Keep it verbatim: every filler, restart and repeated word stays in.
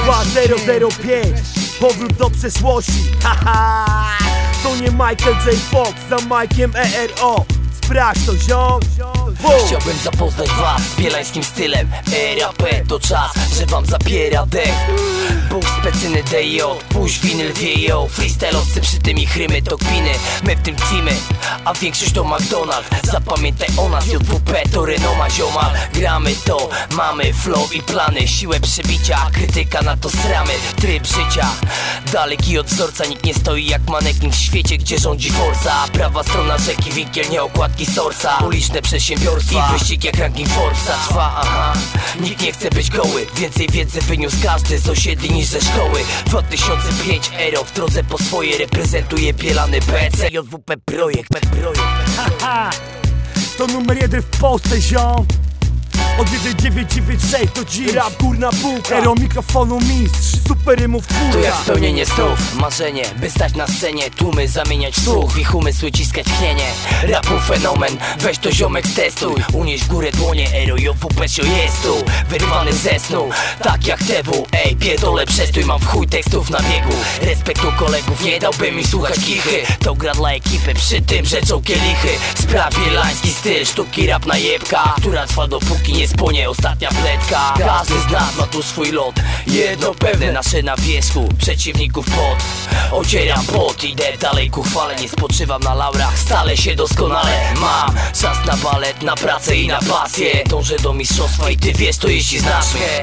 dwa zero zero pięć, powrót do przeszłości. Haha, to nie Michael J. Fox za Mike'iem E R O. Sprawdź to, ziom. Chciałbym zapoznać was z bielańskim stylem. R A P to czas, że wam zapiera dech. Bóg specyny D J, puść winyl D J. Freestyle'owcy przy tym ich rymy to kpiny. My w tym teamy, a większość to McDonald's. Zapamiętaj o nas, J W P to renoma ziomal. Gramy to, mamy flow i plany. Siłę przebicia, krytyka na to sramy. Tryb życia, daleki od wzorca. Nikt nie stoi jak manekin w świecie, gdzie rządzi forza. Prawa strona rzeki, winkiel, nie okładki sorsa. Uliczne przedsiębiorstwa i wyścig jak ranking Forbesa trwa, aha. Nikt nie chce być goły, więcej wiedzy wyniósł każdy z osiedli niż ze szkoły. Dwa tysiące pięć Ero w drodze po swoje reprezentuje bielany B C J W P projekt, projekt. Haha, to numer jeden w Polsce, ziom. Od jeden dziewięć dziewięć sześć do G-Rap, górna półka. Ero mikrofonu mistrz, super rymów twórca. To jak spełnienie snów, marzenie, by stać na scenie. Tłumy zamieniać w słuch, w ich umysły ciskać tchnienie. Rapu fenomen, weź to ziomek testuj. Unieś w górę dłonie, Ero J W P się jest tu. Wyrwany ze snu, tak jak T W. Ej, pierdolę przestój, mam w chuj tekstów na biegu. Respektu kolegów, nie dałby mi słuchać kichy. To gra dla ekipy, przy tym rzeczą kielichy. Sprawdź bielański styl, sztuki rap na jebka, która trwa dopóki nie spłonie ostatnia pletka. Każdy z nas ma tu swój lot, jedno pewne, nasze na wierzchu, przeciwników pot. Ocieram pot, idę dalej ku chwale. Nie spoczywam na laurach, stale się doskonale mam. Czas na balet, na pracę i na pasję. Dążę do mistrzostwa i ty wiesz to, jeśli znasz mnie.